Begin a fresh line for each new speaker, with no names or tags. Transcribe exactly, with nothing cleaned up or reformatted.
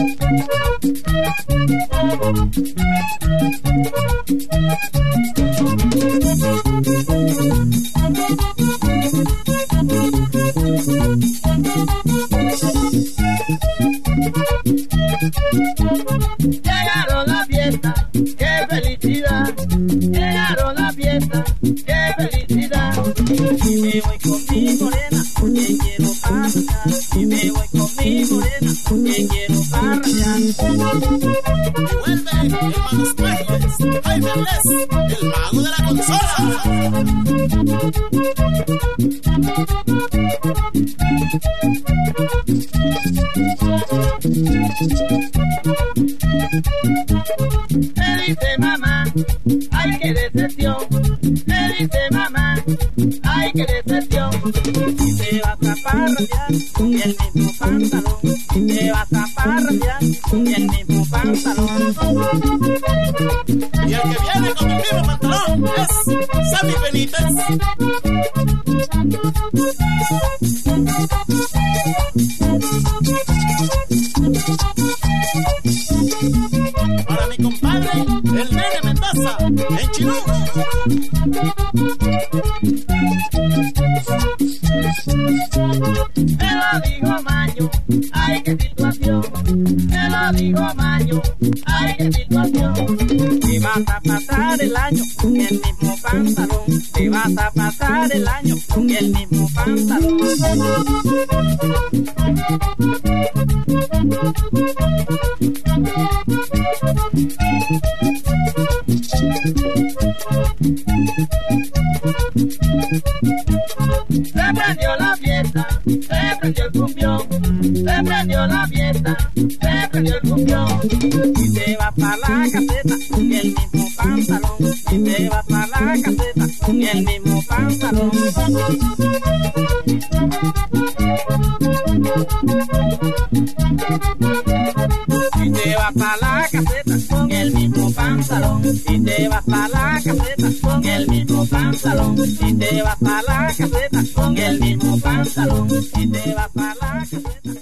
Llegaron las fiestas, qué felicidad. Llegaron las fiestas, qué felicidad. Y me voy con mi morena, porque quiero parrandear. Y me voy con mi morena, porque quiero parrandear.
Y vuelve Hermanos Trajes, Jaime Andrés, el mago de la consola.
Me dice mamá, ay qué decepción. Me dice mamá, ay qué decepción. Y te vas a parrandear con el mismo pantalón. Y te vas a parrandear con el mismo pantalón.
Y el que viene con el mismo pantalón es Sammy Benítez. Para mi compadre, el Nene Mendoza, en Chilú.
Me lo dijo Maño, ay qué situación. Me lo dijo Maño, ay qué situación. Te vas a pasar el año con el mismo pantalón. Te vas a pasar el año con el mismo pantalón. Se prendió la fiesta, se prendió el cumbión. Se prendió la fiesta, se prendió el cumbión. Y te vas para la caseta con el mismo pantalón. Y te vas para la caseta con el mismo pantalón. Y te vas para la caseta con el mismo pantalón. Y te vas para la caseta con el mismo pantalón. Y te vas para la caseta con el mismo pantalón. Y te vas para la caseta.